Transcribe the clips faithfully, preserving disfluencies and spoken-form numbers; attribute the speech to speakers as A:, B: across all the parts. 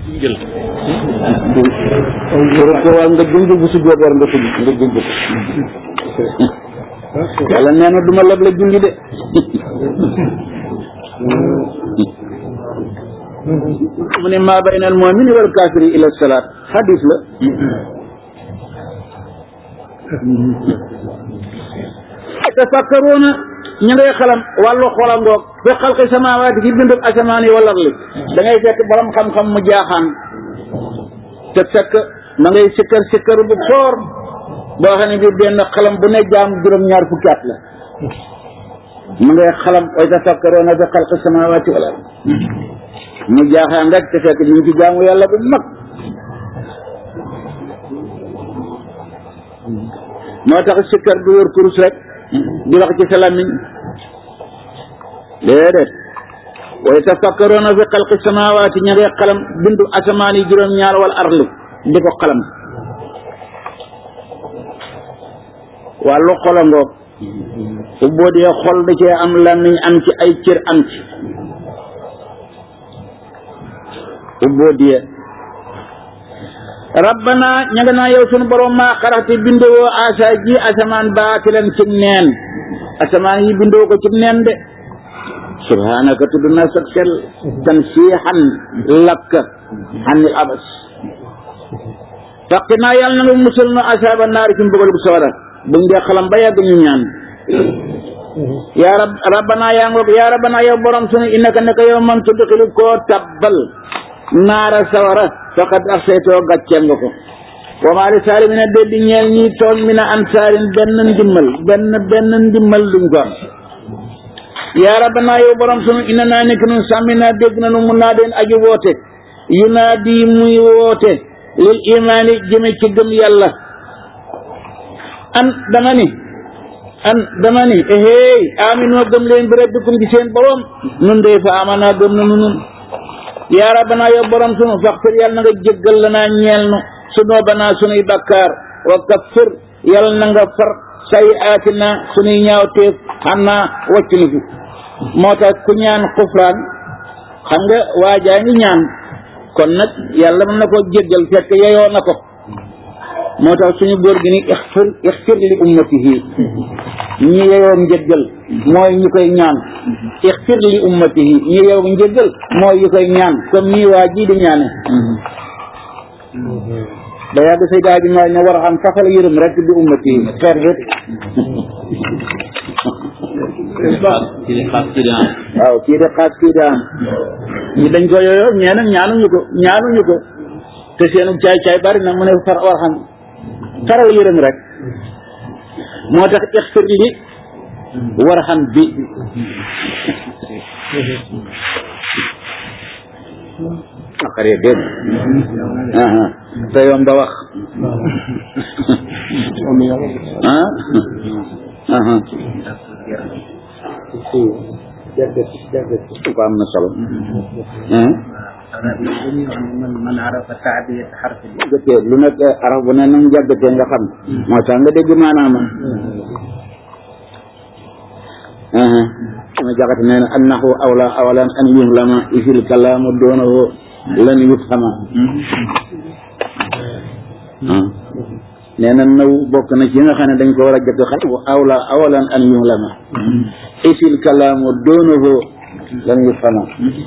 A: jël
B: ko war nga dund bu sujjóot war nga tudd nga dund ko yàlla nee na duma leb la julli de mu ne maa bayna al mu'mini wal kaafiri ila salaat hadis la tafakkaruuna ñu ngay xalam wàllu xolangoog fi xalqi samaawaati ci bindu asamaan yi wal ardi da ngay fekk borom xam-xam mu jaaxaan te fekk ma ngay sikkar sikkar bu xoor boo xam ne bi benn xalam bu ne jaam juróom-ñaar fukki at la ma ngay xalam way tafakkaruuna fi xalqi samaawaati wal ardi mu jaaxaan rek te fekk ñu ngi ci jaamu yàlla bu mag moo tax sikkar du wër kurus rek di wax ci sa làmmiñ déedéet wa yatafakkaruuna fi xalqi samaawaati ña ngay xalam bindu asamaan yi juróom-ñaar wal ardi di ko xalam wàllu xolangoog su boo dee xol da cee am làmmiñ am ci ay cër am ci su boo dee rabbana ña nga naa yow sunu borom maa xaraxte bindoo asa ji asamaan baatilan ci neen asamaan yi bindoo ko ci neen de subhanaka tudd na sag sel tansihan lakka anil abas faqi naa yàlla na nga musal na asaaba naari ci mbugal bu sawara buñ dee xalam ba yàgg ñu ñaan yaa rab rabbana yaa ngoog yaa rabbana yow borom sunu innaka naka yow man tudxilu koo tabbal naara sawara faqad axsaytoo gàcceel nga ko wa maa li saalimiina déddi ñeel ñi tooñ mi na ansaarin benn ndimmal benn benn ndimmal duñ ko am yaa rabbana yow borom sunu inna naa nekk nun sàmmi naa dégg na nu mun naa den aju woote yu naa di muy woote lil imaani jëme ci gëm yàlla an dama ni an dama ni ehéy aminoo gëm leen bi rabbikum ci seen borom nun dey fa amanaa gëm na nu nun yaa rabbana yow borom sunu faxfir yàlla na nga jéggal la naa ñeel nu sunoo banaa sunuy bakkaar wa kaffir yàlla na nga far say aatina sunuy ñaawteef xanaa wàcc ni fi moo tax ku ñaan xufraan xam nga waajaa ngi ñaan kon nag yàlla mën na ko jéggal fekk yeyoo na ko moo tax suñu góor gi ni ixfir ixfir li ummatihi ñi yeyoo njéggal mooy ñu koy ñaan ixfir li ummatihi ñi yeyoo njéggal mooy ñu koy ñaan comme nii waa ji di ñaane da yàgg say daa ji ma ne war a xam safal yërëm rek di ummatihi xeer rek
A: kii di xaas kii di am
B: waaw kii di xaas kii di am ñi dañ ko yooyoo ñeenam ñaanuñu ko ñaanuñu ko te seenu caay caay bari na mu ne far war xam faral yërëm rek moo tax ixfir li war xam bi naqaree dégg te yoon ba wax ko am na solo
A: man arafa taadiyat xarfi
B: jàggatee lu nekk araf bu ne nam jàggatee nga xam moo tax nga dégg maanaam ma jaxate nee na annahu awla awalan an yuhlama isil kalaamu doonahu lan yufhama nee na naw bokk na ci nga xam ne dañ ko war a jëkk xam awla awalan an yuhlama isil kalaamu doonahu lan yufhama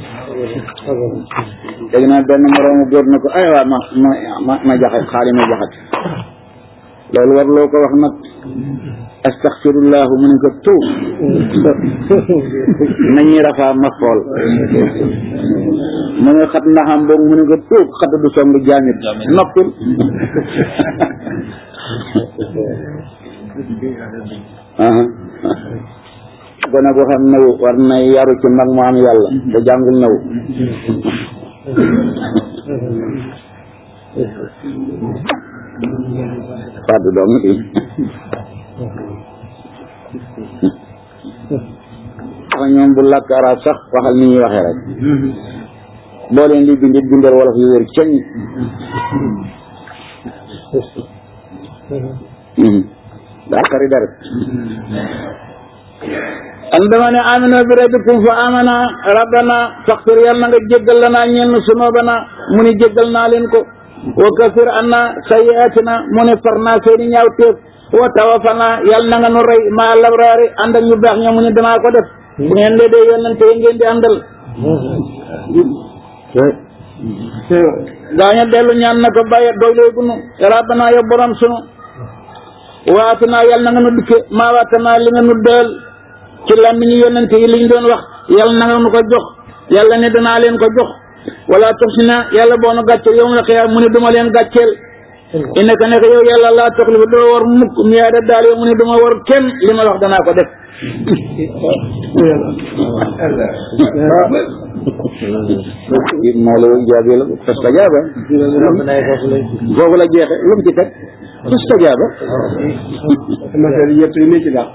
B: dégg naa benn moroomu góor na ko ay waa ma ma ma jaxat xaali ma jaxat loolu war loo ko wax nag astaxfirullah mu ne ko tuub nañuy rafaa ma xool mu ne xat ndaxam boobu mu ne ko tuub xat du song jaamit noppil gone gu xam naw war na yaru ci mag mu am yàlla te jàngul naw fàddu doom i wax ñoom bu làkk arab sax waxal ni ñuy waxee rek boo leen di bindit bindal wolof yu wér ceñ daa xari dara an dama ne amina bi rabbikum fa amana rabbana faghfir yàlla nga jéggal lanaa ñeel na sunubana mu ni jéggal naa leen ko wa kafir anna sayyi'atina mu ne far naa seeni ñaaw teef wa tawaffana yàlla na nga nu rey ma labraari ànd ak ñu baax ña mu ne danaa ko def bu ngeen dee dee yonente yi ngeen di àndal gaaña dellu ñaan na ko bàyyi doy lay gunu rabbana ya borom sunu waatina yàlla na nga nu dikke maa waatana li nga nu deel ci làmmiñu yonente yi liñ doon wax yàlla na nga nu ko jox yàlla ne danaa leen ko jox wala tuxsina yàlla boo nu gàcceel yow la xiyaam mu ne duma leen gàcceel innaka nekk yow yàlla laa tuxlifu doo war mukk miyaada daal yow mu ne duma war kenn li ma wax danaa ko def moo la jaabi la fastajaaba foofu la jeexe lu mu ci teg fastajaaba yëpp yi ci daal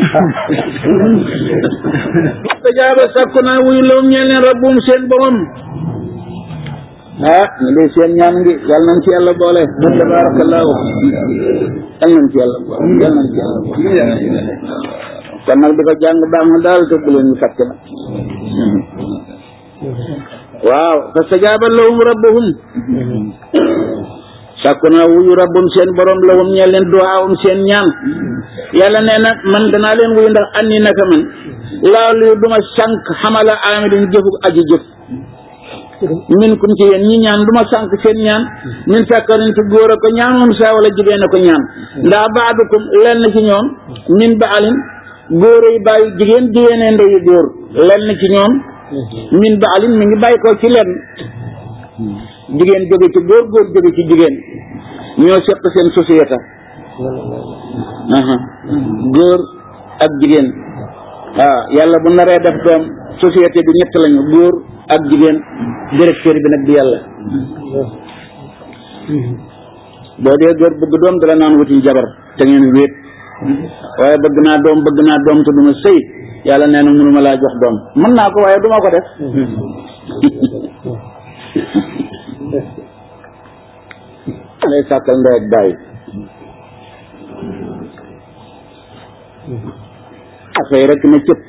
B: fastajaaba sakku naa wuyu lawum ñeel leen rabbum seen borom ah ñu dee seen ñaan ngi yàlla nañ ci yàlla boole tabarakallahu yàlla nañ ci yàlla boole yàlla nañ ci yàlla boole kon nag di ko jàng baax na daal te bu leen ñu fàtte nag waaw fastajaaba lahum rabbuhum sàkku na wuyu rabbum seen borom lahum ñeel leen duwaawum seen ñaan yàlla nee na man danaa leen wuyu ndax anni naka man laa luyu duma sànq xamala amidin jëfu aji jëf min kum ci yéen ñi ñaan duma sànq seen ñaan min sàkkarin ci góor a ko ñaan moom saa wala jigéen a ko ñaan ndax baadukum lenn ci ñoom min baalin góor yi bàyyi jigéen jigéenee ndeyu góor lenn ci ñoom min baalin mi ngi bàyyi ko ci lenn jigéen jóge ci góor góor jóge ci jigéen ñoo seq seen société góor ak jigéen waaw yàlla bu naree def doom société bi ñett lañu góor ak jigéen directeur bi nag di yàlla boo dee góor bëgg doom dala naan wuti jabar te ngeen wéet waaye bëgg naa doom bëgg naa doom te duma sëy yàlla nee na mënuma laa jox doom mën naa ko waaye duma ko def lay sàkkal ndey ak bàyyi affaire rek na cëpp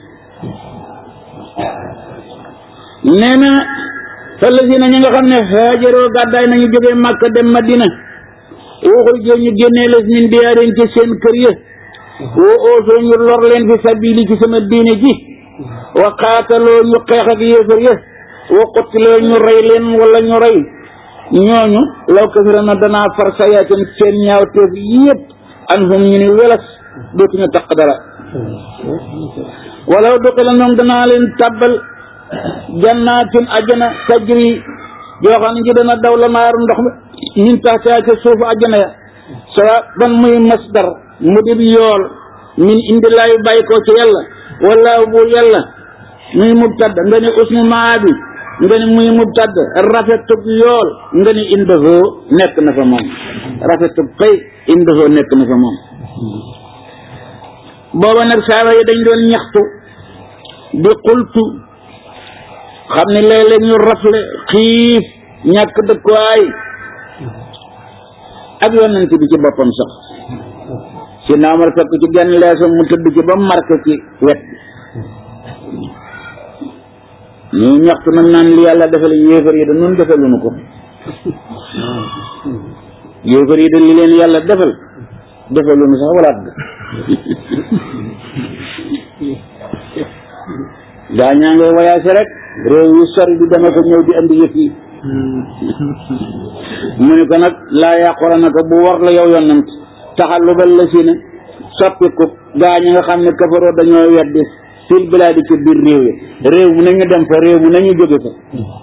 B: nee na fallazina ñi nga xam ne haajaroo gàddaay nañu jógee Makka dem Madina waxul joo ñu génnee les min diyaarin ci seen kër ya woo oosoo ñu lor leen fi sabili ci sama diine ji wa qaataloo ñu xeex ak yéefar ya wa qutiloo ñu rey leen wala ñu rey ñooñu law kafira na danaa far sayaatin seen ñaawteef yëpp anhum ñu ni welas dootuñu taq dara walaw duqila ñoom danaa leen tàbbal jannaatin ajjana tajri yoo xam ne ji dana daw la naaru ndox mi min taxtaa ca suufu ajjana ya sawa ban muy masdar mu dib yool min indilaayu bàyyi ko ci yàlla wallaahu buur yàlla muy mubtad nga ni usmu maa bi nga ni muy mubtad rafetub yool nga ni indahoo nekk na fa moom rafetub fay indahoo nekk na fa moom booba nag saaba yi dañ doon ñaxtu di xultu xam ne léeg-léeg ñu rafle xiif ñàkk dëkkuwaay ak yonent bi ci boppam sax si naamar fekk ci genn leesam mu tëdd ci ba marqué ci wet ñu ñaxtu nag naan li yàlla defal yéefar yi da nun defaluñu ko yéefar yi da li leen yàlla defal defaluñu sax walaat ga gaa ñaa ngay voyagé rek réew yu sori di dama ko ñëw di andi yëf yi mu ne ko nag laa yàqura na ko bu war la yow yonant taxallubal la si ne soppiku gaa ñi nga xam ne kafaroo dañoo weddi fil bilaadi ci biir réew yi réew mu nañu dem fa réew mu nañu jóge fa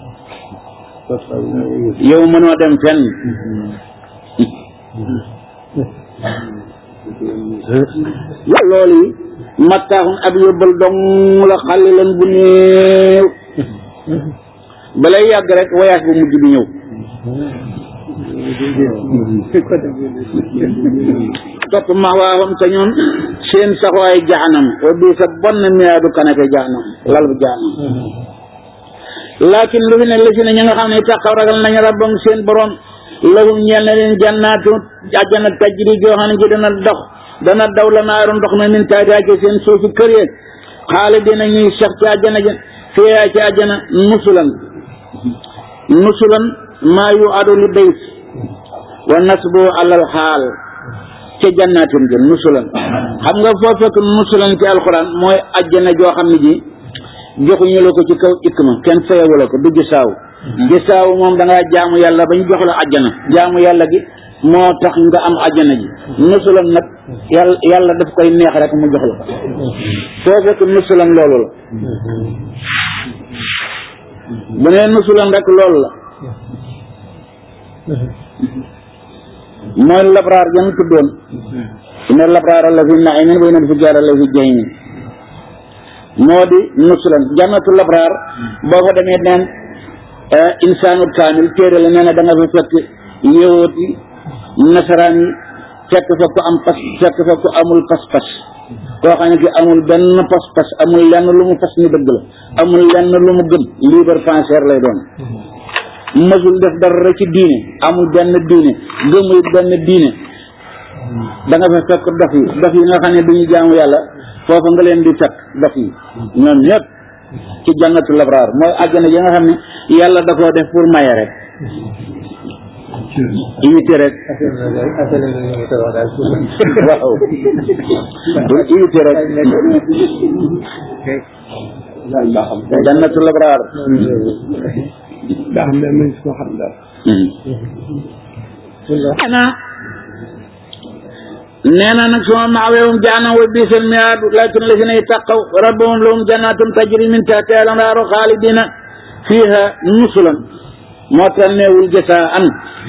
B: yow mënoo dem fenn loolu yi mattaaxum ab yóbbal dong la xale leen bu néew balay yàgg rek voyage bu mujj bi ñëw topp ma waaxam te ñoom seen saxwaay jaanam wa bii sa bon na miyaadu kanake jaanam lal bu jaanam laakin lu fi ne la si ne ñi nga xam ne taxaw ragal nañu rabbam seen borom lahum ñeel na leen jannaatu àjjana tajri joo xam ne ji dana dox dana daw la naaru ndox ma min taatihaa ci seen suufi kër yeeg xaalidina ñuy sax ci àjjana ja fiihaa ci àjjana nusulan nusulan maa yu adu li dayf wa nasbu alal xaal ca jannaatin ja nusulan xam nga foo fekk nusulan ci alxuraan mooy àjjana joo xam ne ji joxuñu la ko ci kaw ikk ma kenn fayewu la ko du gisaaw gisaaw moom da ngaa jaamu yàlla ba ñu jox la àjjana jaamu yàlla gi moo tax nga am àjjana ji nusulan nag yàlla yàlla daf koy neex rek mu jox la ko foo fekk nusulan loolu la bu nee nusulan rek loolu la mooy labraar jëm tuddoon inna labraar la fi na'imin wa inna fujjaar la fi jahimin moo di nusulan jannatu labraar boo fa demee neen insaanu kaamil téere la nee na da nga fa fekk yéwoot yi nasaraan yi fekk fa ko am pas fekk fa ko amul pas-pas koo xam ne ki amul benn pas-pas amul lenn lu mu fas ni dëgg la amul lenn lu mu gëm libre penseur lay doon mësul def dara ci diine amul benn diine gëmul benn diine da nga fa fekk dof yi dof yi nga xam ne duñu jaamu yàlla foofa nga leen di fekk dof yi ñoom ñëpp ci jannatu labraar mooy àjjana yi nga xam ne yàlla da koo def pour maye rek imité rek waaw imité rek jannatu labraar
C: daa xam ne mën ko xam daal
B: ana nee na nag suma maawewum jaanam wa biisal miyaad lakin lazina ittaqaw rabbahum lahum jannatun tajri min tahtiha al-anhaaru xaalidina fiiha nusulan moo tax neewul jasaan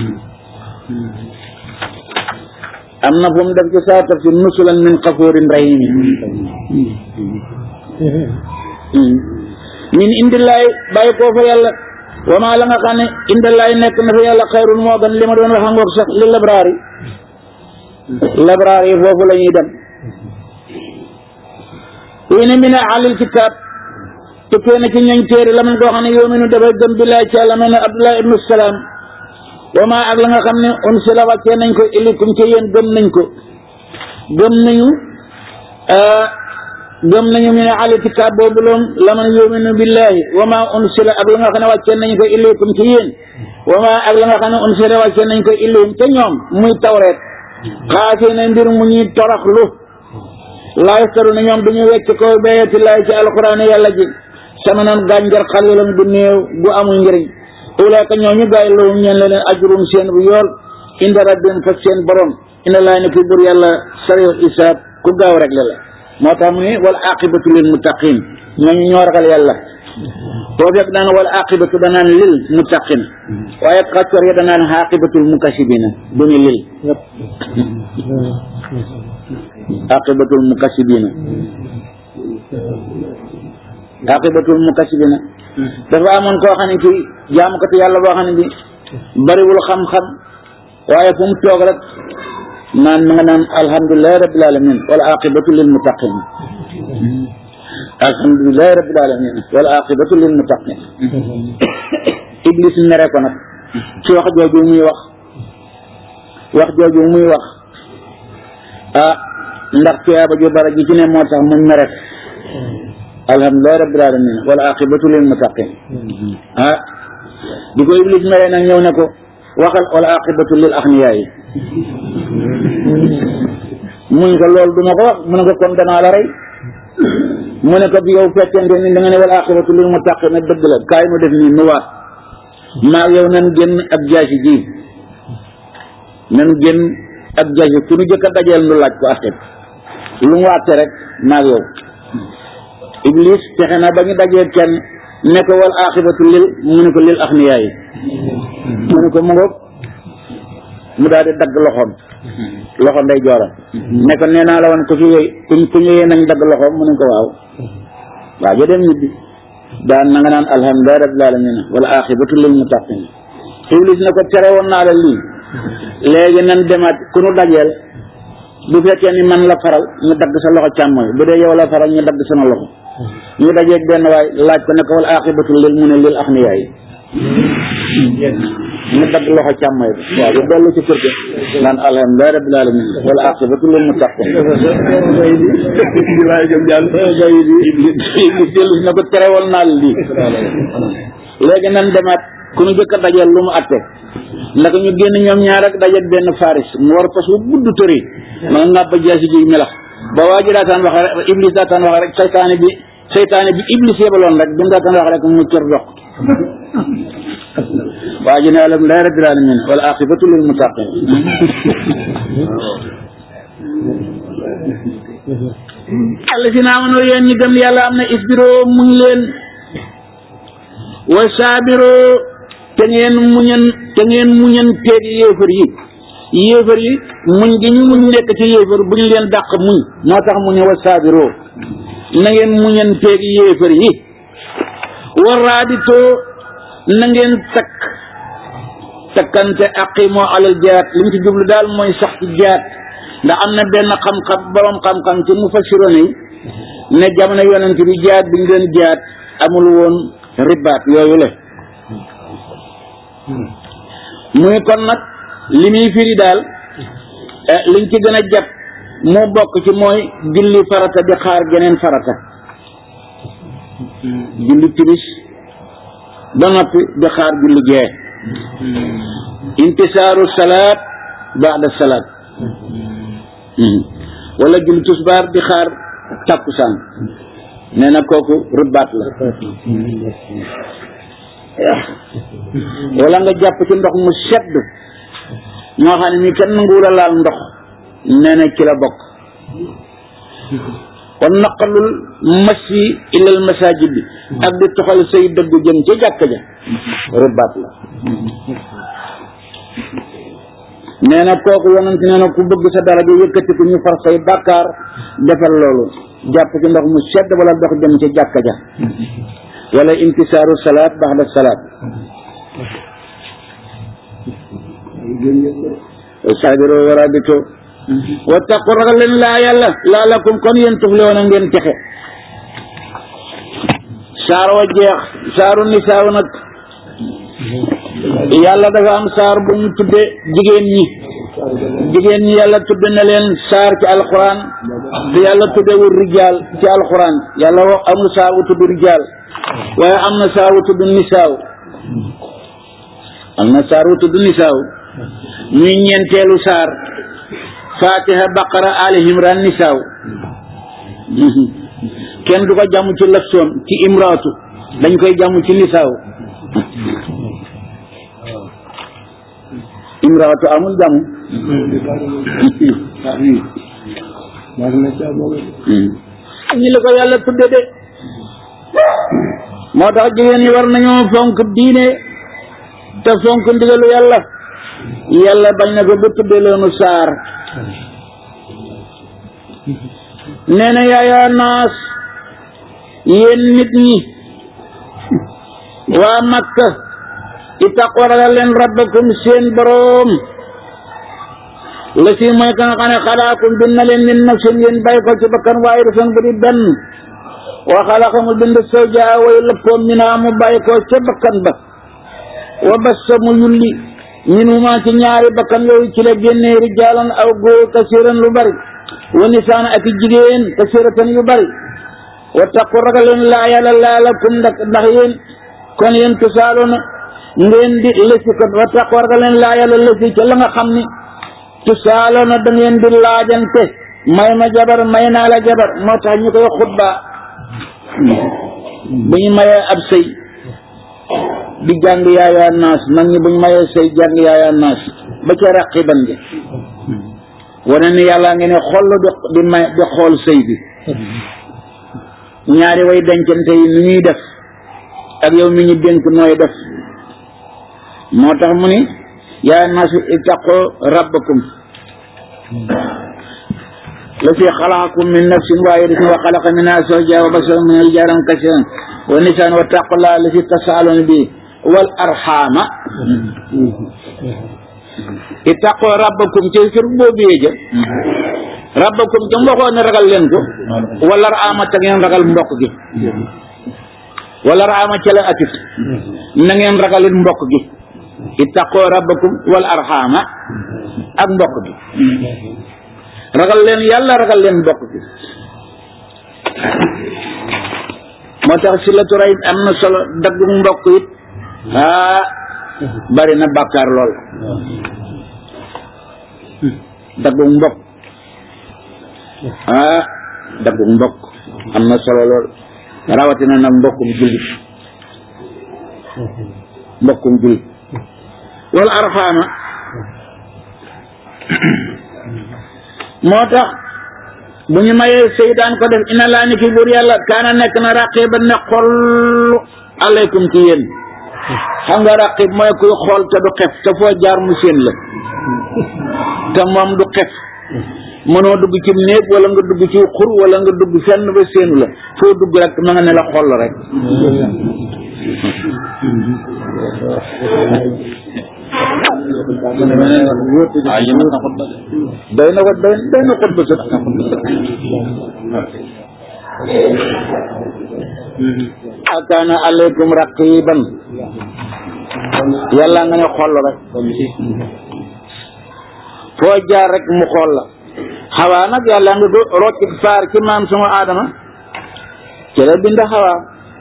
B: am na fu mu def ci saa tafsir nusulan min xafuurin rahim min indillaay bàyyi koo fa yàlla wa maa la nga xam ne indillaay nekk na fa yàlla xayrun moo gën li ma doon wax ngoog sax li labraar yi labraar yi foofu la ñuy dem yéen min ahlil kitaab te kenn ci ñooñ téere la man koo xam ne yuminu dafay gëm billaay ci yàlla mel ne Abdullah ibnu Salaam wa maa ak la nga xam ne unsila wàccee nañ ko ilikum ci yéen gëm nañ ko gëm nañu gëm nañu min ahlil kitaab boobu loom la man yuminu billahi wa maa unsila ak la nga xam ne wàccee nañ ko ilikum ci yéen wa maa ak la nga xam ne unsila wàccee nañ ko ilihim te ñoom muy tawreet xaasee na mbir mu ñuy toroxlu laa yastaru na ñoom duñu wecc ko bayati laay ci alquran yàlla ji sama noon gànjar xalilan bu néew bu amul njëriñ ulaaka ñooñu gaay loolu ñeen leen ajrum seen bu yool inda rabbihim fa seen borom inna laa ne ki bur yàlla sariul isaab ku gaaw rek la la moo tax mu ne wal aqibatu lil muttaqin ñooñu ñoo ragal yàlla boo fekk daan wal aqibatu danaan lil muttaqin waaye xaccor ya danaan aqibatul mukasibina du ñu lil aqibatul mukasibina aqibatul mukasibina dafa amoon koo xam ne kii jaamukatu yàlla boo xam ne bi bariwul xam-xam waaye fu mu toog rek naan ma nga naan alhamdulilahi rabbil alamin wal aqibatu lil muttaqin alhamdulilahi rabbil alamin wal aqibatu lil muttaqin iblis mere ko nag ci wax jooju muy wax wax jooju muy wax ah ndax tuyaaba ju bara ji ci ne moo tax mu mere alhamdulilahi rabbil alamin wal aqibatu lil muttaqin ah di ko iblis mere nag ñëw ne ko waxal wal aqibatu lil axniyaa yi mu ne ko loolu duma ko wax mu ne ko kon danaa la rey mu ne ko bi yow fekkente ni da nga ne wal aqibatu lil muttaqin dëgg la kaay mu def nii nu waat maa yow nan génn ak jaasi ji nan génn ak jaasi ku nu jëkk a dajeel nu laaj ko affaire lu mu waate rek maa yow iblis fexe na ba ñu dajee kenn ne ko wal aqibatu lil mu ne ko lil axniyaa yi mu ne ko mu ngoog mu daal di dagg loxoom loxo ndey jooram ne ko nee naa la woon ku fi yooyu ku ku ñëwee nañ dagg loxoom mu ne ko waaw waaw ja dem ñibbi daan na nga naan alhamdulilah rabbil alamin wala aqibatu lil muttaqin iblis ne ko tere woon naa la lii léegi nan demaat ku nu dajeel bu fekkee ni man la faral ñu dagg sa loxo càmmoñ bu dee yow la faral ñu dagg sama loxo ñu dajeeg benn waay laaj ko ne ko wal aqibatu lil mu ne lil axniyaa yi mu dagg loxo càmmoy bi waaw bu dellu ci kër ga naan alhamdulilah rabbil alamin wala aqibatu lil muttaqin iblis dellu na ko terewal naa lii léegi nan demaat ku ñu jëkk a dajal lu mu atte naka ñu génn ñoom ñaar ak dajal benn faris mu war fas bu gudd tëri ma nga ngàbba jaasi ji melax ba waa ji daataan wax rek iblis daataan wax rek seytaane bi seytaane bi iblis yebaloon rek bi mu daataan wax rek mu cër dox waa ji ne alhamdulilah rabbil alamin wal aqibatu lil muttaqin alla si naa mënoo yéen ñi gëm yàlla am na isbiroo muñ leen wa saabiroo te ngeen muñan te ngeen muñan teeg yéefar yi yéefar yi muñ gi ñu muñ nekk ci yéefar bu ñu leen dàq muñ moo tax mu ne wa saabiroo na ngeen muñan teeg yéefar yi wa raabitoo na ngeen takk takkante aqimoo alal jaat li mu ci jublu daal mooy sax ci jaat ndax am na benn xam-xam borom xam-xam ci mufassiroon yi ne jamono yonent bi jaat bi ñu leen jaat amul woon ribaat yooyu la muy kon nag li muy firi daal liñ ci gën a jàpp mu bokk ci mooy julli farata di xaar geneen farata julli timis ba noppi di xaar julli gee intisaaru salaat baada salaat wala julli tusbaar di xaar takkusaan nee na kooku ribaat la wala nga jàpp ci ndox mu sedd moo xam ne ni kenn nanguwul a laal ndox nee na ci la bokk kon naqalul masi ilal masajid bi ak di toxal say dëgg jëm ca jàkka ja ribaat la nee na kooku yonent nee na ku bëgg sa daraja yëkkati ko ñu far say bàkkaar defal loolu jàpp ci ndox mu sedd wala dox jëm ca jàkka ja wala intisaaru salaat baxda salaat saabiro warabito wattaqu ragal leen laa yàlla laa lakum kon yéen tuflihoon a ngeen texe saar wa jeex saaru nisaaw nag yàlla dafa am saar bu mu tudde jigéen ñi jigéen ñi yàlla tudde na leen saar ci alquran te yàlla tuddewul rijaal ci alquran yàlla wax amul saar wu tudd rijaal waaye am na saar wu tudd nisaaw am na saar wu tudd nisaaw muy ñeenteelu saar fatiha baqara ali imran nisaaw kenn du ko jàmm ci lafsoon ci imraatu dañ koy jàmm ci nisaaw imraatu amul jàmm ñi la ko yàlla tudde de moo tax jigéen ñi war nañoo fonk diine te fonk ndigalu yàlla yàlla bañ na ko ba tudde leenu saar nee na yaayaa naas yéen nit ñi waa Makka ittaqu ragal leen rabbakum seen boroom la si mooy ka nga xam ne xalaakum bind na leen min nafsin ngeen bàyyi ko ci bakkan waahidatan bu di benn wa xalaqa mu bind zawjaha way lëppoom minhaa mu bàyyi ko ca bakkan ba wa bassa mu yulli minhuma ci ñaari bakkan yooyu ci la génnee rijaalan aw góor kasiran lu bari wa nisaan ak jigéen kasiratan yu bari wattaqu ragal leen laa yàlla laa lakum ndax ndax yéen kon yéen tusaaloona ngeen di lësi ko wattaqu ragal leen laa yàlla lësi ca la nga xam ni tusaaloona da ngeen di laajante may ma jabar may naa la jabar moo tax ñu koy xutba bu ñu mayee ab sëy di jàng yaayaa naas mag ñi bu ñu mayee sëy jàng yaayaa naas ba ca raqiban gi wane ni yàllaa ngi ne xool di di may di xool sëy bi ñaari way dencante yi ni ñuy def ak yow mi ñu dénk nooy def moo tax mu ni yaa naas ittaqu rabbakum la fi xalaqakum min nafsin waahidatin wa xalaqa minhaa zawjahaa wa bassa minhumaa rijaalan kasiiran wa nisaan wattaqullaaha allazii tasaaluuna bihi wal arxaama ittaqu rabbakum ci fir boobu yéeja rabbakum jam waxoon ne ragal leen ko wala arxaama te ngeen ragal mbokk gi wala raama ca la atit na ngeen ragalit mbokk gi ittaqoo rabbakum wal arxaama ak mbokk gi ragal leen yàlla ragal leen mbokk gi moo tax silatu rahim am na solo daggu mbokk it ah bari na bàkkaar lool daggu mbokk ah daggu mbokk am na solo lool rawatina nag mbokkum jullit mbokkum jullit wal arxaama moo tax bu ñu mayee sëy daan ko def ina laa ni ki buur yàlla kaana nekk na raqiban ne xool aleykum ci yéen xam nga raqib mooy kuy xool te du xef te foo jaar mu séen la te moom du xef mënoo dugg ci néeg wala nga dugg ci xur wala nga dugg fenn ba séenu la foo dugg rek ma nga ne la xool rek doy na ko doy doy na xutba sax akaana aleykum raqiban yàlla nga ne xool rek foo jaar rek mu xool la xawaa nag yàlla nga ko roccit faar ci maam sunu aadama ci la bind xawaa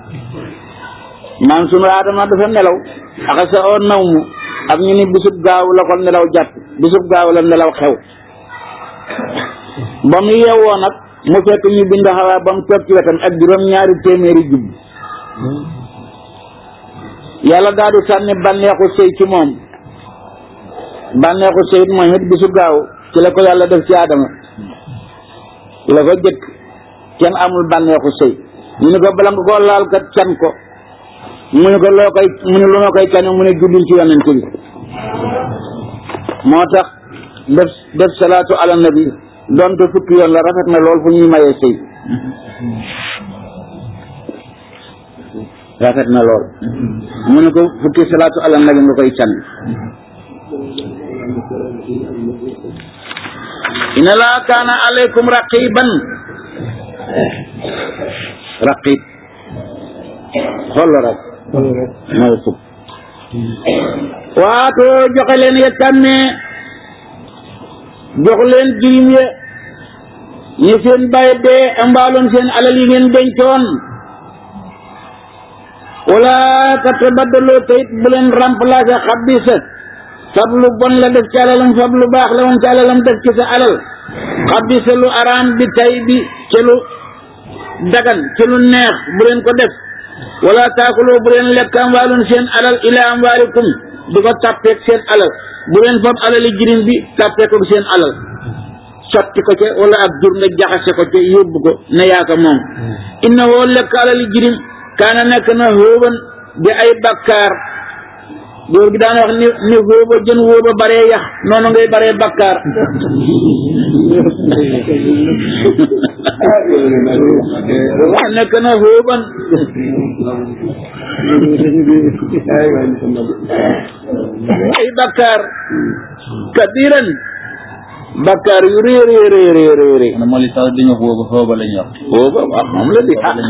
B: maam sunu aadama dafa nelaw axasa oo naw mu ak ñu ni bisub gaaw la ko nelaw jàpp bisub gaaw la nelaw xew ba mu yeewoo nag mu fekk ñu bind xawaa ba mu toog ci wetam ak juróom ñaari téeméeri jubb yàlla daal di sànni bànneexu sëy ci moom bànneexu sëy mooy it bisu gaaw ci la ko yàlla def ci aadama la ko jëkk kenn amul bànneexu sëy ñu ne ko bala nga koo laal kat can ko mu ne ko loo koy mu ne lu ma koy kane mu ne jullil ci yonent bi moo tax def def salaatu ala nabi donte fukki yoon la rafet na lool fu ñuy mayee sëy rafet na lool mu ne ko fukki salaatu ala nabi nga koy can inna laa kaana alaykum raqiban raqib xool rek mooy fukk waatu joxe leen ya tàmme jox leen jirim ya ñi seen bàyyi dee ambaaloon seen alal yi ngeen dencoon wala tatabaddalu tayit bu leen remplacer xabisa fab lu bon la def ci alalam fab lu baax la woon ci alalam def ci sa alal xabisa lu araam bi tay bi ci lu dagan ci lu neex bu leen ko def wala taakulu bu leen lekk amwaalun seen alal ila amwaalikum di ko tàppeek seen alal bu leen fab alali jirim bi tàppee ko seen alal sotti ko ca wala ab jur nga jaxase ko ca yóbbu ko ne yaa ko moom inna woo lekk alali jirim kaana nekk na hóoban di ay bakkaar góor gi daan wax ni ni hóoba jën hóoba baree yax noonu ngay baree bakkaar wax nekk na hóoban ay bakkaar kabiran bakkaar yu rëy rëy rëy rëy rëy
A: na moo li tax dañu hóoba hóoba la ñu wax
B: hóoba waaw moom la di ah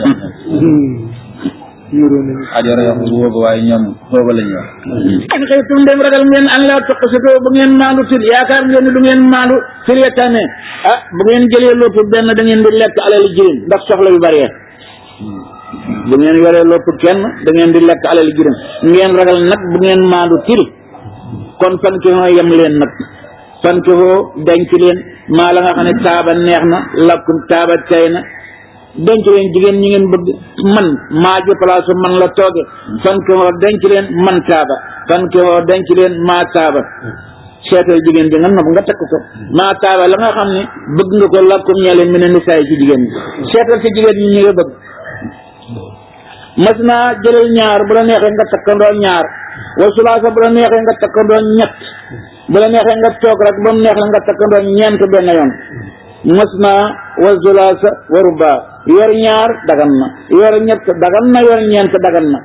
A: ajara wax hóoba waaye ñoom hóoba la ñu wax
B: an xëytum dem ragal ngeen an laa toqasitoo bu ngeen maandu til yaakaar ngeen ni du ngeen maandu fil yataame ah bu ngeen jëlee lopp benn da ngeen di lekk alali jirim ndax soxla yu bari bu ngeen yoree lopp kenn da ngeen di lekk alali jirim ngeen ragal nag bu ngeen maandu til kon fan ki hoo yem leen nag fan ki hoo denc leen maa la nga xam ne taaba neex na lakkum taaba tay na denc leen jigéen ñi ngeen bëgg man maa ji place man la tooge fan ki hoo denc leen man taaba fan ki hoo denc leen maa taaba seetal jigéen bi nga nopp nga takk ko maa taaba la nga xam ne bëgg nga ko lakkum ñeleen mi ne nisaay ci jigéen ñi seetal ci jigéen ñi ñi nga bëgg mas naa jëlal ñaar bu la neexee nga takkandoo ñaar wa sulaasa bu la neexee nga takkandoo ñett bu la neexee nga toog rek ba mu neex la nga takkandoo ñeent benn yoon mas naa wa sulaasa wa rubaa yor ñaar dagan na yor ñett dagan na yor ñeent dagan na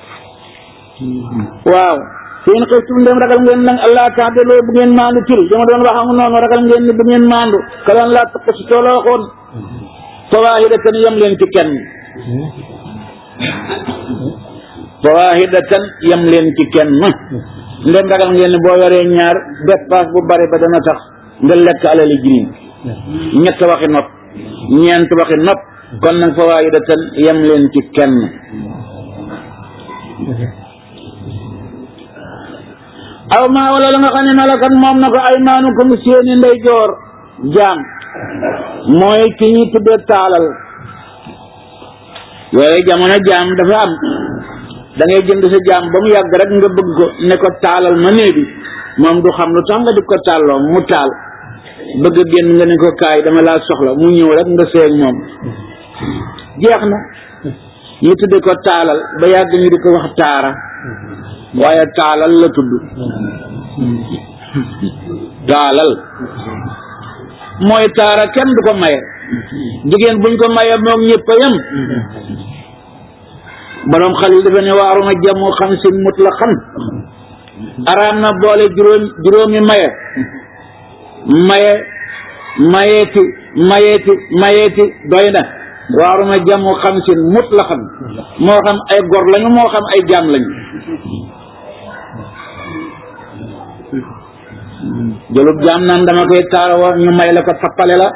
B: waaw seen xëy tum dem ragal ngeen nag allah taadaloo bu ngeen maandu til dama doon wax ak noonu ragal ngeen ni bu ngeen maandu kalaan laa takk si toola waxoon fawaahidatan yem leen ci kenn fawaahidatan yem leen ci kenn ndem ragal ngeen ne boo yoree ñaar dépasse bu bari ba dana tax nga lekk alali jirim ñett waxi nopp ñeent waxi nopp kon nag fawaahidatan yem leen ci kenn aw maa wala la nga xam ne malakat moom na ko aymaanukum seeni ndeyjoor jaam mooy ki ñu tuddee taalal yooyu jamono jaam dafa am da ngay jënd sa jaam ba mu yàgg rek nga bëgg ko ne ko taalal ma néeg bi moom du xam lu tax nga di ko tàlloo mu taal bëgg génn nga ne ko kaay dama laa soxla mu ñëw rek nga seeg moom jeex na ñu tudde ko taalal ba yàgg ñu di ko wax taara waaye taalal la tudd taalal mooy taara kenn du ko maye jigéen buñ ko maye moom ñëpp a yem borom xalil dafa ne waaruma jamu xam si mutlaqan araam na boole juróom juróomi maye maye mayeeti mayeeti mayeeti doy na waaruma jamu xam si mutlaqan moo xam ay gor lañu moo xam ay jaam lañu jëlub jaam naan dama koy taarawa ñu may la ko tappale la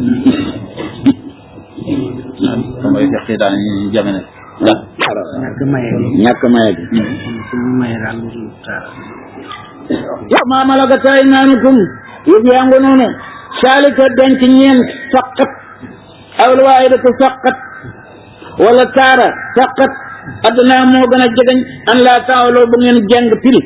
A: damay fexe daal ñu jamene
C: ñàkk maye gi
B: ñàkk maye gi
C: suñu maye daal lu taara
B: ya maa malakat aymaanukum yëf yaa nga noonu saalika denc ñeent faqat aw la waahidatu faqat wala taara faqat addunaa moo gën a jegeñ an laa taawloo bu ngeen jàng pil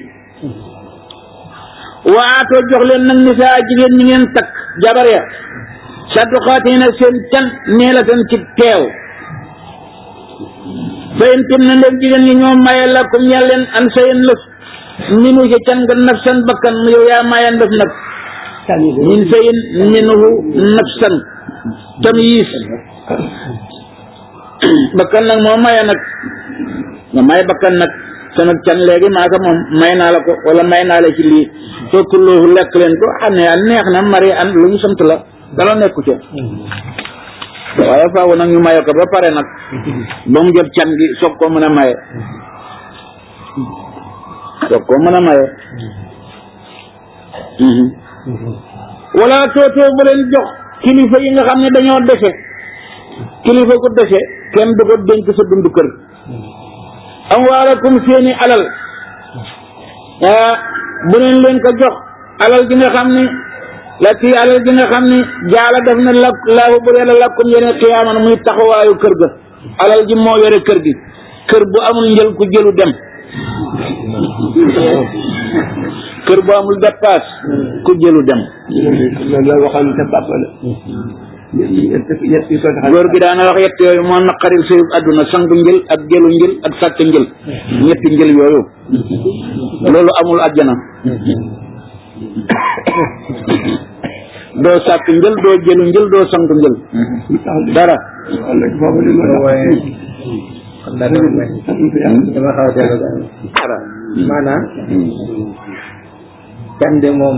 B: waatoo jox leen nag nisaa jigéen ñi ngeen takk jabar ya sadduqaatina seen can neelatan ci teew fayin tim na ndeg jigéen ñi ñoo maye la comme ña leen an sayen lëf minu ci can nga nafsan bakkan yow yaa maye ndëf nag min sayin minuhu nafsan tamyiis bakkan nag moo maye nag nga may bakkan nag sama can léegi maa ko moom may naa la ko wala may naa la ci lii fekk loolu lekk leen ko xam ne neex na mari an lu ñu sant la dala nekku ca waaye faaw nag ñu maye ko ba pare nag ba mu jot can gi soog koo mën a maye soog koo mën a maye wala tootoo bu leen jox kilifa yi nga xam ne dañoo dese kilifa ko dese kenn du ko dénk sa dund kër amwaalakum seeni alal ah bu leen leen ko jox alal gi nga xam ne la tii alal gi nga xam ne jaala def na la laahu bu yàlla lakkum yeneen xiyaaman muy taxawaayu kër ga alal ji moo yore kër gi kër bu amul njël ku jëlu dem kër bu amul dépasse ku jëlu dem
C: loolu waxoon sa papa la
B: góor gi daana wax yett yooyu moo naqaril sëyub àdduna sangu njël ak jëlu njël ak sàcc njël ñetti njël yooyu loolu amul àjjana doo sàcc njël doo jëlu njël doo sangu njël dara
C: dama xaw a delloo dara maanaam can de moom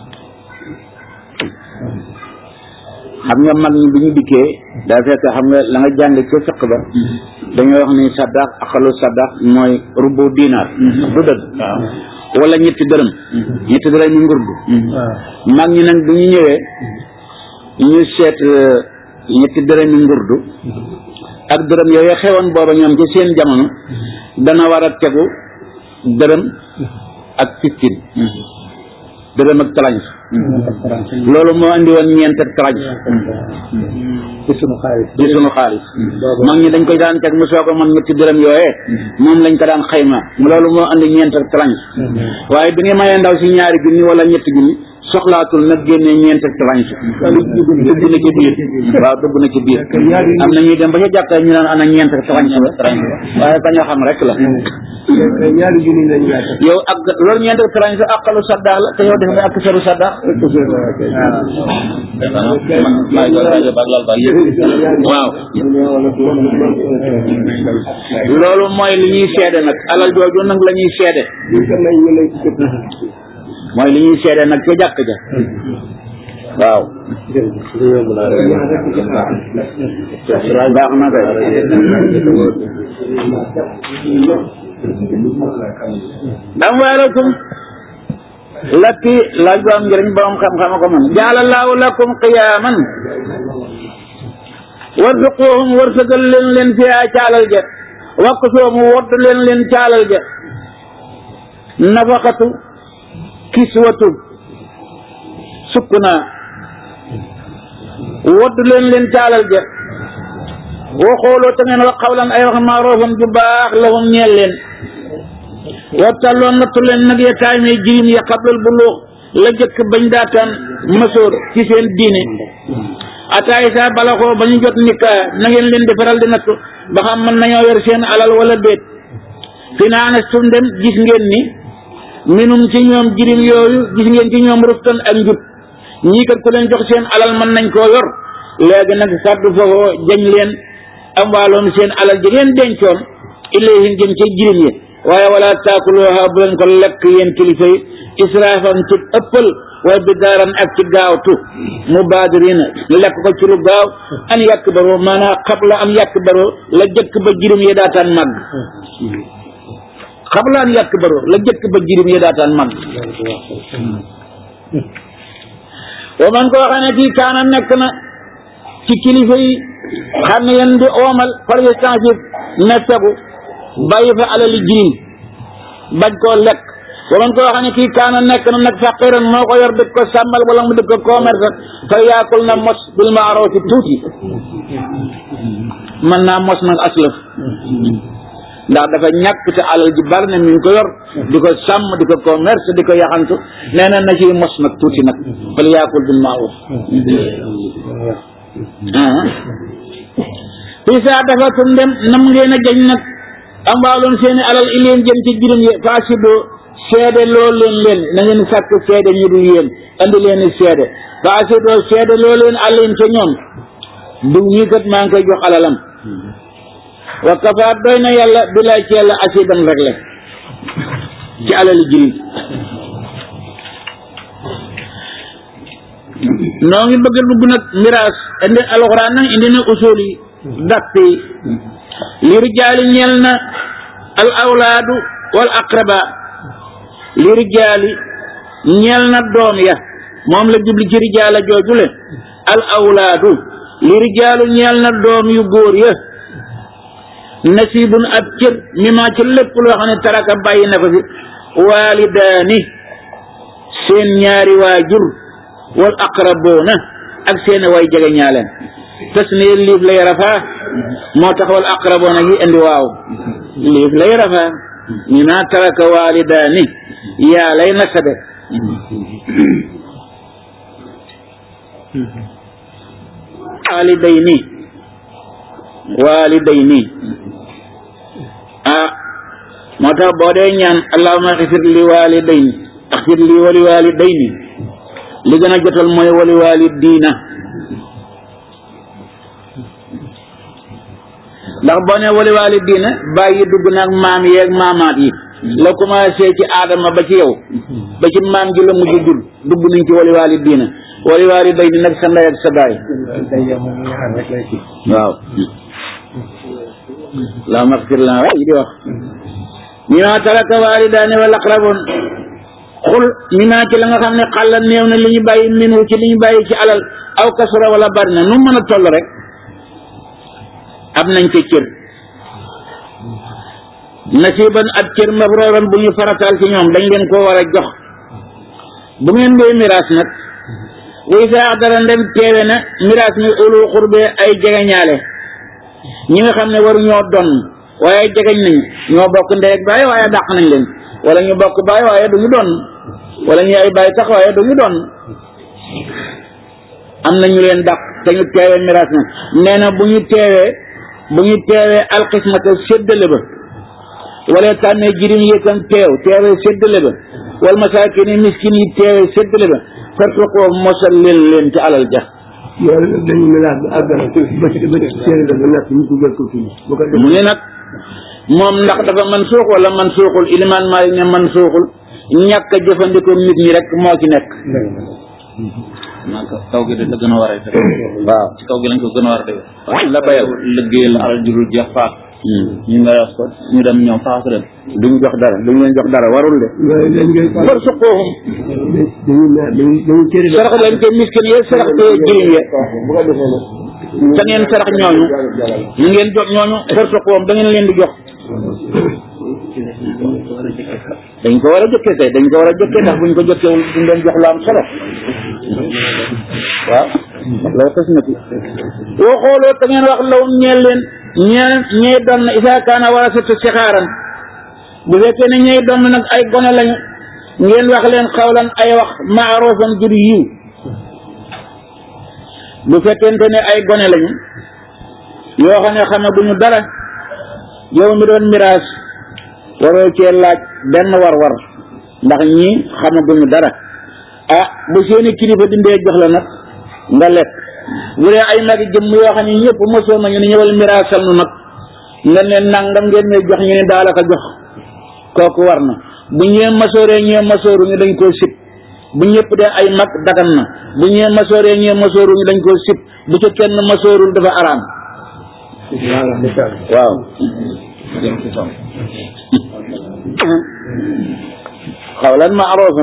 B: xam nga mag ñi bi ñu dikkee daa fekk xam nga la nga jàng ca fiq ba dañoo wax ni saddax axalu saddax mooy rubu dinaar du dëgg wala ñetti dërëm ñetti dërëm ñu ngurdu mag ñi nag bu ñu ñëwee ñu seet ñetti dërëm ñu ngurdu ak dërëm yooyu xewoon booba ñoom ci seen jamono dana war a tegu dërëm ak fifteen dërëm ak talañ loolu moo andi woon ñeent ak talañ
C: ci sunu xaalis
B: ci sunu xaalis mag ñi dañ koy daan teg mu soo ko man ñetti dërëm yooyee moom lañ ko daan xayma loolu moo andi ñeent ak talañ waaye bi nga mayee ndaw si ñaari junni wala ñetti junni soxlaatul nag génnee ñeent ak talañ dugg na ci biir waaw dugg na ci biir am na ñuy dem ba ca jàkka ñu naan ana ñeent ak talañ waaye bañ a xam rek la
C: ñaari junni lañu laata
B: yow ak loolu ñeent ak talañ sa àqalu saddaax la te yow def nga ak saru saddaax waaw loolu mooy li ñuy seede nag alal jooju nag la ñuy seede mooy li ñuy seede nag ca jàkk ja waaw baax na kay dam waalakum lakki laaj bu am njëriñ borom xam-xam ko man jaala laahu lakum qiyaaman warzuquhum wërsëgal leen leen fiyaa caalal ja waqsoomu wodd leen leen caalal ja nafaqatu kiswatu sukkuna wodd leen leen caalal ja waxooloo te ngeen wax xawlan ay wax maaroofam ju baax lahum ñeel leen wattaloo nattu leen nag ya taay may jirim ya xablal bu luux la jëkk bañ daataan masoor ci seen diine ataay saa balaxoo ba ñu jot nikkaa na ngeen leen di faral di nattu ba xam mën nañoo yor seen alal wala déet fi naana sum dem gis ngeen ni minum ci ñoom jirim yooyu gis ngeen ci ñoom rustan ak njub ñii kat ku leen jox seen alal mën nañ koo yor léegi nag sàddu foofu jañ leen am waaloom seen alal ji ngeen dencoon ilayhim jëm ci jirim yi waaye wala taakuluha bu leen ko lekk yéen kilifa yi israafan ci ëppal wa bidaaran ak ci gaawtu mubaadirina lekk ko ci lu gaaw an yàkk baroo maanaam xabla an yàkk baroo la jëkk ba jirim yi daataan màgg xabla an yàkk baroo la jëkk ba jirim yi daataan màgg wa man koo xam ne kii kaana nekk na ci kilifa yi xam ne yéen di oomal par exemple na fegu bàyyi fa alali jirim bañ koo lekk wa man koo xam ne kii kaana nekk na nag faqiran moo ko yor dëkk ko sàmmal wala mu dëkk ko commerce fa yaakul na mos bil ma'ruf tuuti mën naa mos nag aslaf ndax dafa ñàkk te alal ji bari na mi ngi ko yor di ko sàmm di ko commerce di ko yaxantu nee na na ci mos nag tuuti nag fa yaakul bil ma'ruf fii saa dafa tum dem nam ngeen a jañ nag am waaloon seeni alal i leen jëm ci jirim yi faasido seede loo leen leen na ngeen sàkk seede ñu dul yéen andi leen seede faasido seede loo leen àllim ca ñoom diw ñii kat maa ngi koy jox alalam wa kafaat doy na yàlla bi lay ci yàlla asidan rek la ci alali jirim noo ngi bëgg dugg nag miraas indi alxuraan nag indi na usul yi dàq yi li rijaali ñeel na al awlaadu wal aqraba li rijaali ñeel na doom ya moom la jubli ci rijaala jooju le al awlaadu li rijaalu ñeel na doom yu góor ya nasibun ab cër mi maa ci lépp loo xam ne taraka bàyyi na ko fi waalidaani seen ñaari waajur wal aqraboona ak seen way jege ñaaleen tasniya liif lay rafaa moo tax wal aqraboona gi indi waaw liif lay rafaa mi maa taraka waalidaani yaa lay nasabe waalidayni waalidayni ah moo tax boo dee ñaan allahumma xfir li waalidayni xfir li wali waalidayni li gën a jotal mooy wali waalidiina ndax boo ne wali waalidiina bàyyi dugg nag maam yeeg maamaat yi la commencé ci aadama ba ci yow ba ci maam ji la mujj jur dugg nañ ci wali waalidiina wali waalidayni nag sa ndey ak sa baay waaw la maxfir la yi di wax mi ma taraka waalidaani wal aqraboon xul mi maa ci la nga xam ne xàlla néew na li ñu bàyyi minu ci li ñu bàyyi ci alal aw kasara wala bari na nu mën a toll rek am nañ ca cër nasiban ab cër mabroran bu ñu farataal ci ñoom dañ leen koo war a jox bu ngeen koy miraas nag wuy saax dara ndem teewe na miraas mi ulu xurbe ay jegeñaale ñi nga xam ne waru ñoo donn waaye jegeñ nañ ñoo bokk ndey ak baay waaye dàq nañ leen wala ñu bokk baay waaye duñu doon wala ñu ay baay sax waaye duñu doon am na ñu leen dàq te ñu teewee miraas na nee na bu ñu teewee bu ñu teewee alxismata séddale ba wala tànnee jirim yëkkam teew teewee séddale ba wal masaakin yi miskin yi teewee séddale ba fartu ko mosal leen leen ci alal ja
C: loolu nag dañu miraas ba àggana ba ci ba ci seen ba natt ñu ko jël ko tuuti
B: mu ne nag moom ndax dafa man suux wala man suuxul ilimaan Maalik ne man suuxul ñàkk a jëfandikoo nit ñi rek moo ci nekk
A: maa kaw gi de la gën a war a def
B: waaw
A: ci kaw gi lañ ko gën a war a def
B: waaw la bayal
A: liggéeyal alal jurul jeex faak ñu nga yor ko ñu dem ñoom faak ren
B: duñ jox dara duñ leen jox dara warul de war suqoohum sarax leen ko miskin ye sarax ko jirim ye te ngeen sarax ñooñu ñu ngeen jox ñooñu war suqoohum da ngeen leen di jox dañ ko war a jëkkee kay dañ ko war a jëkkee ndax buñ ko jëkkeewul duñ leen jox lu am solo waaw loolu tas na ci woo xooloo te ngeen wax law ñeel leen ñee ñey doon na isa kaana warasatu sixaaran bu fekkee ne ñey doon nag ay gone lañu ngeen wax leen xawlan ay wax maarufan jur yiw bu fekkente ne ay gone lañu yoo xam ne xam ne bu ñu dara yow mi doon miraas waroo cee laaj benn war-war ndax ñii xamaguñu dara ah bu seeni kilifa dindee jox la nag nga lekk bu dee ay magi jëmm yoo xam ne ñëpp mosoon nañu ni ñëwal miraasal nu nag nga leen nangam ngeen may jox ñu ne daala ko jox kooku war na bu ñëwee masooree ñëwee masooru ñu dañ koo sib bu ñëpp dee ay mag dagan na bu ñëwee masooree ñëwee masooru ñu dañ koo sib bu ca kenn masoorul dafa araam waaw xawlan ma'rufan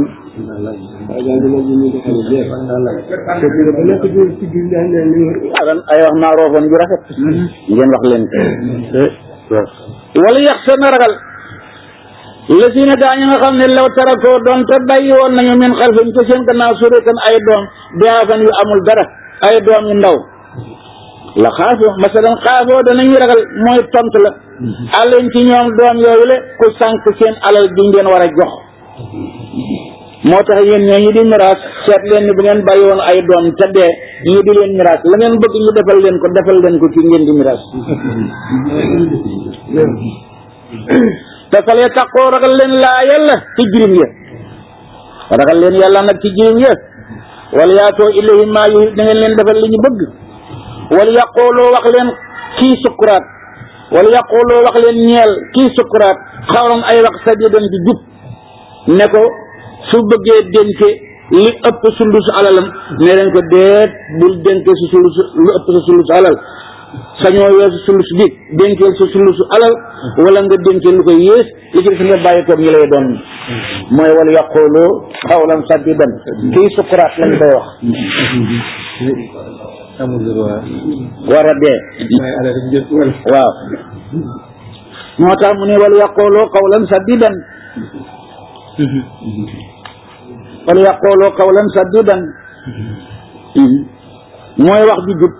B: ay wax ma'rufan ju rafet ngeen wax leen ko wala yax sa na ragal la si ne gaa ñi nga xam ne law tarakoo doon te bàyyi woon nañu min xalfin ci seen gannaaw suratan ay doom biafan yu amul dara ay doom yu ndaw la xaafoo masalan xaafoo danañu ragal mooy tontu la àlleen ci ñoom doom yooyu le ku sànq seen alal duñ leen war a jox moo tax yéen ñoo ñi di miraas seet leen ni bu ngeen bàyyi woon ay doom te dee ñi di leen miraas la ngeen bëgg ñu defal leen ko defal leen ko ci ngeen di miraas te fale taqoo ragal leen laa yàlla ci jirim ya ragal leen yàlla nag ci jirim ya wala yaatoo ilayhi maa yu da ngeen leen defal li ñu bëgg wala yaqooloo wax leen kii sukuraat wala yaqooloo wax leen ñeel kii sukuraat xawran ay wax sadiidan di jub ne ko su bëggee dénke li ëpp sulusu alalam ne leen ko déet bul dénke su sulusu lu ëpp sa sulusu alal sañoo weesu sulus bi dénkeel sa sulusu alal wala nga dénkeel lu ko yées li ci def nga bàyyi koog ñi lay doon mooy wala yaqooloo xawran sadiidan kii sukuraat lañ koy wax war a dee waaw moo tax mu ne wala yaqooloo qawlan sadidan wala yaqooloo qawlan sadidan mooy wax ju jub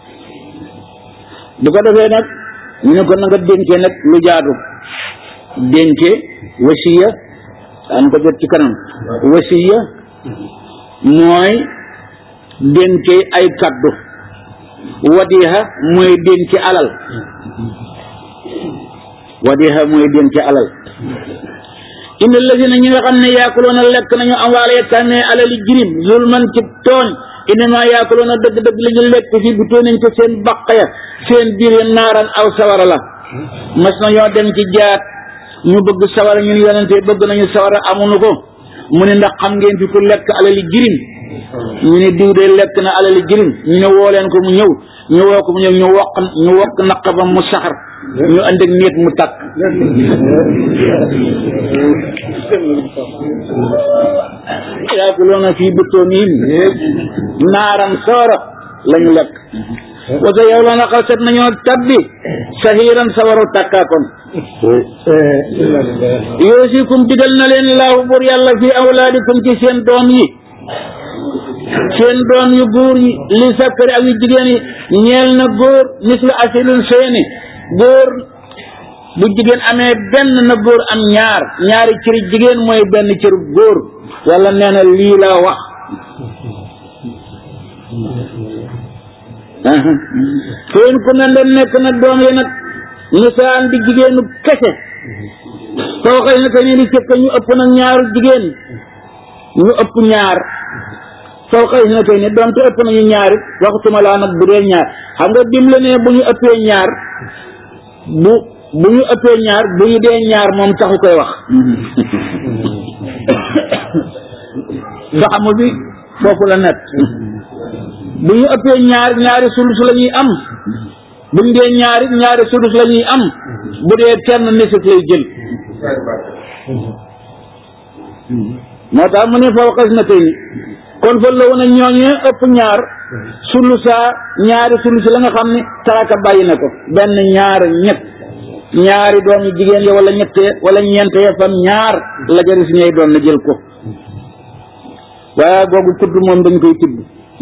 B: bu ko defee nag ñu ne ko na nga dénkee nag lu jaadu dénkee wasiya daan ko jot ci kanam wasiya mooy dénkee ay kaddu wadiha mooy dénke alal wadiha mooy dénke alal inna alladina ñi nga xam ne yaakuloona lekk nañu amwaala yataame alali jirim zulman ci tooñ innama yaakuloona dëgg-dëgg li ñu lekk fi bu toonañ ko seen baq ya seen biir ya naaran aw sawara la mas nañoo dem ci jaat ñu bëgg sawara ñun yonente bëgg nañu sawara amuñu ko mu ne ndax xam ngeen fi ku lekk alali jirim ñu ne diw de lekk na alali jirim ñu ne woo leen ko mu ñëw ñu woo ko mu ñëw ñu wokk ñu wokk naqabam mu saxar ñu ànd ak néeg mu takk yaakuloona fii butoonihim naaran soora lañu lekk wasa yow la na xalsat nañoo tabbi sahiran sawaru takkaakoon yoosikum digal na leen laahu buur yàlla fi awlaadikum ci seen doom yi seen doom yu góor yi li sakkari ak yu jigéen yi ñeel na góor mislu asilul seeni góor bu jigéen amee benn na góor am ñaar ñaari cëri jigéen mooy benn cëru góor wala nee na lii laa wax feen ku ne leen nekk na doom yi nag nisaan di jigéenu kese soo xëy na ni di cëkk ñu ëpp nag ñaaru jigéen ñu ëpp ñaar soo xëy na kay ne doonte ëpp nañu ñaari waxtuma laa nag bu dee ñaar xam nga dim la ne bu ñu ëppee ñaar bu bu ñu ëppee ñaar bu ñu dee ñaar moom taxu koy wax saxamu bi foofu la nekk bu ñu ëppee ñaar ñaari sulus la ñuy am bu ñu dee ñaari ñaari sulus la ñuy am bu dee kenn nisif lay jël moo tax mu ne foofu xas na tey ni kon fa la woon a ñooñee ëpp ñaar sulusa ñaari sulus la nga xam ne taraka bàyyi na ko benn ñaar ñett ñaari doom yu jigéen ya wala ñette wala ñeente ya fam ñaar la jaris ñay doon na jël ko waaye boobu tudd moom dañ koy tudd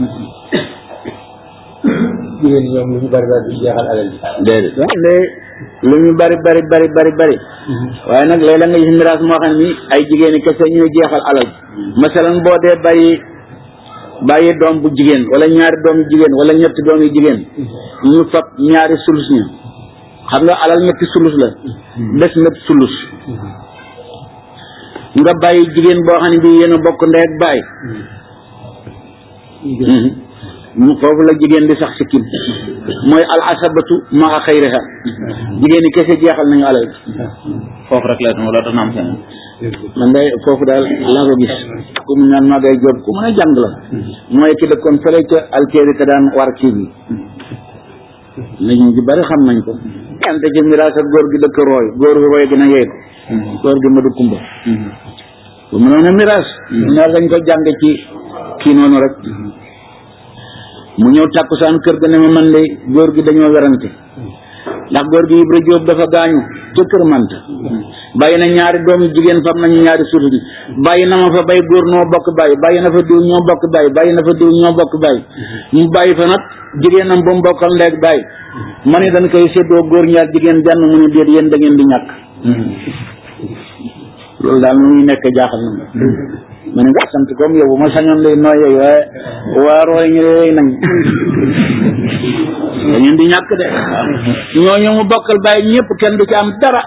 C: jigéen ñi ñoom lu ñu bari bari du jeexal alal ji
B: déedéet léegi lu ñu bari bari bari bari bari waaye nag léeg la nga gis miraas moo xam ni ay jigéen kese ñooy jeexal alal masalan boo dee bàyyi bàyyi doom bu jigéen wala ñaari doom yu jigéen wala ñetti doom yu jigéen ñu fab ñaari sulus ñu xam nga alal ñetti sulus la des ñetti sulus nga bàyyi jigéen boo xam ne bii yéen a bokk ndey ak baay mu foofu la jigéen di sax sikkim mooy al asabatu maa xayriha jigéen ñi kese jeexal nañu alal
A: foofu rek la wala tax na am seen
B: man day foofu daal laa ko gis ku mu naan magay jóob ku mën a jàng la mooy ki dëkkoon fële ca altéeri te daan war kii bi nit ñi bari xam nañ ko ante ci miraas ak góor gi dëkk rooy góor gi rooy gën a yey ko góor gi ma du kumba bu mënoon a miraas ñaar dañ ko jàng ci kii noonu rek mu ñëw tàkkusaan kër ga ne ma man de góor gi dañoo werante ndax góor gi Ibra Jóob dafa gaañu ca kër Manta bàyyi na ñaari doomu jigéen fam nañu ñaari suuf gi bàyyi na ma fa bay góor noo bokk bàyyi bàyyi na fa diw ñoo bokk bàyyi bàyyi na fa diw ñoo bokk bàyyi mu bàyyi fa nag jigéenam ba mu bokkal ndeeg bàyyi ma ne dañ koy séddoo góor ñaar jigéen benn mu ne déet yéen da ngeen di ñàkk loolu daal mu ngi nekk jaaxal na ma ne nga sant comme yow bu ma sañoon lay nooyee waaye waa rooy ñu lay nañ da ngeen di ñàkk de ñooñu mu bokkal bàyyi ñëpp kenn du ci am dara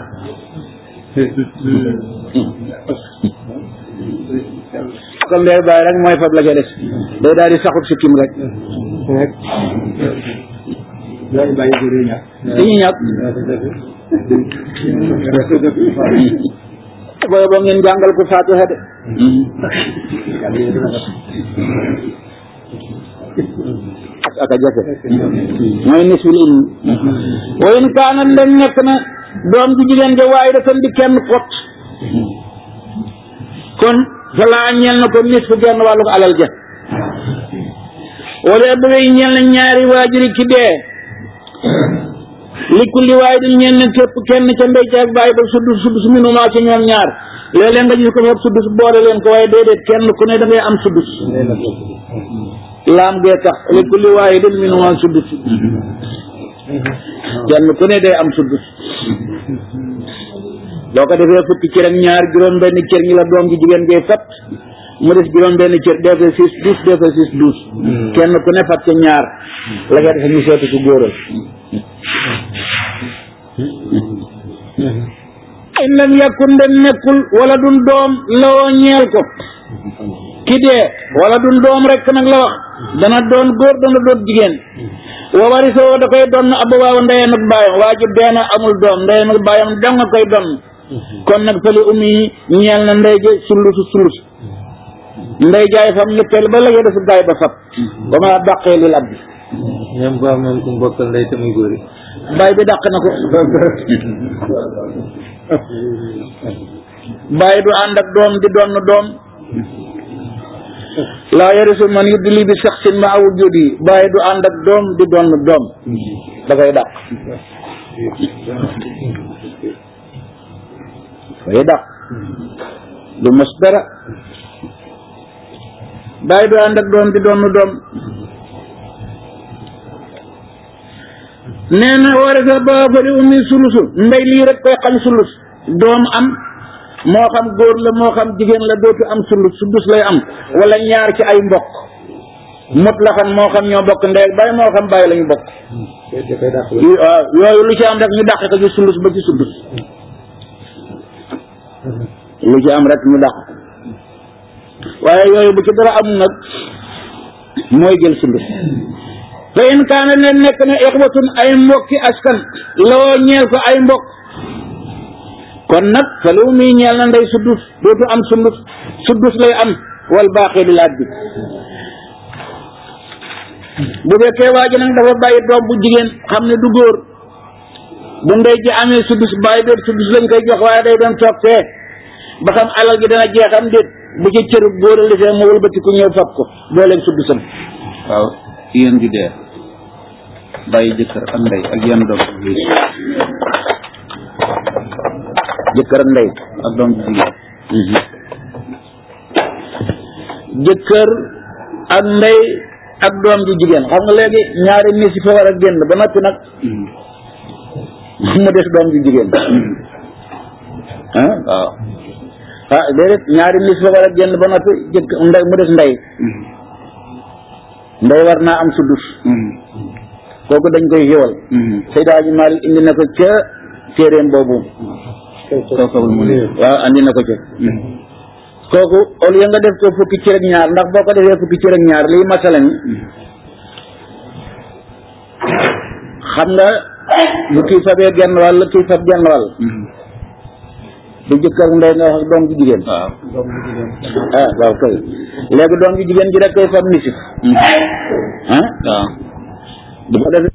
B: bokkal ndey bàyyi rek mooy fab la ca des day daal di saxut si kim rek
C: dañuy bàyyi góor yi ñàkk
B: dañuy ñàkk booy boo ngeen jàngal ko Faatiha de ak a jafe mooy nisul ilmi wa in kaana len nekk na doom ji jigéen ja waaye dafa di kenn kot kon fa laa ñeel na ko nis fu genn wàllu ko alal ja wala ba wey ñeel na ñaari waajuri ki dee li kulli waaye dañ ñeel na képp kenn ca ndey ca ak bàyyi ba sudd sudd su minumaa ci ñoom ñaar léeg-léeg nga gis ko foofu suddus boole leen ko waaye déedéet kenn ku ne da ngay am suddus laam gee tax li kulli waaye dañ minumaa suddus kenn ku ne day am suddus boo ko defee fukki cër ak ñaar juróom benn cër ñi la doom ji jigéen ngay fat mu des juróom benn cër defee six douze defee six douze kenn ku ne fat ca ñaar la nga defe ñu seeti ku góoral in lam yakun dem nekkul wala dun doom lawoo ñeel ko ki dee wala dun doom rek nag la wax dana doon góor dana doon jigéen wa warisoo da koy doon abawaaw ndeyam ak baayam waa ji dee na amul doom ndeyam ak baayam dong nga koy doon kon nag fali ummi yi ñeel na ndey ja sulusu sulus ndey jaay fam ñetteel ba léegi dafa gaay ba fab ba ma dàqee lil abdi
C: ñoom bu am ku bokkal ndey te muy góor yi
B: baay bi dàq na ko baay du ànd ak doom di doon doom laa yarisu man yudli bi shaxsin ma wujudi baay du ànd ak doom di doon doom da koy dàq koy dàq du mos dara baay du ànd ak doom di doon doom nee na wara sa ba fali ummi sulusu ndey lii rek koy xañ sulus doom am moo xam góor la moo xam jigéen la dootu am sulus sudus lay am wala ñaar ci ay mbokk mot la xam moo xam ñoo bokk ndey bay moo xam bàyyi la ñu bokk waaw yooyu lu ci am rek ñu dàq ko ci sulus ba ci sudus lu ci am rek ñu dàq ko waaye yooyu bu ci dara am nag mooy jël sudus fa in kaana leen nekk na ixwatun ay mbokki askan lawoo ñeel ko ay mbokk kon nag fa lu muy ñeel na ndey suddus dootu am sundus suddus lay am wal baaqi lil addi bu fekkee waa ji nag dafa bàyyi doom bu jigéen xam ne du góor bu ndey ji amee sudus bàyyi doon sudus lañ koy jox waaye day doon toog fee ba xam alal gi dana jeexam déet bu ci cëru góor a lifee mu wëlbati ku ñëw fab ko booleeg sudusam.
A: waaw yéen ju dee bàyyi jëkkër ak ndey ak yenn doom
B: jëkkër ak ndey
A: ak doom ju jigéen
B: jëkkër ak ndey ak doom ju jigéen xam nga léegi ñaari nit fa war a génn ba noppi nag mu des doom ju jigéen ah
A: waaw
B: ah déedéet ñaari nit fa war a génn ba noppi jëkk ndey mu des ndey ndey war naa am sudus kooku dañ koy xéwal Seydi Hadji Malick indi na ko ca téeréem boobu waaw andi na ko ca kooku au lieu nga def ko fukki cër ak ñaar ndax boo ko defee fukki cër ak ñaar lii masala mi xam nga lu kii fabee genn wàll lu kii fab genn wàll du jëkkër ndey nga wax ak doom ji jigéen ah waaw kay léegi doom ji jigéen ji rek koy fab nisif ah
A: waaw
B: bu ko defee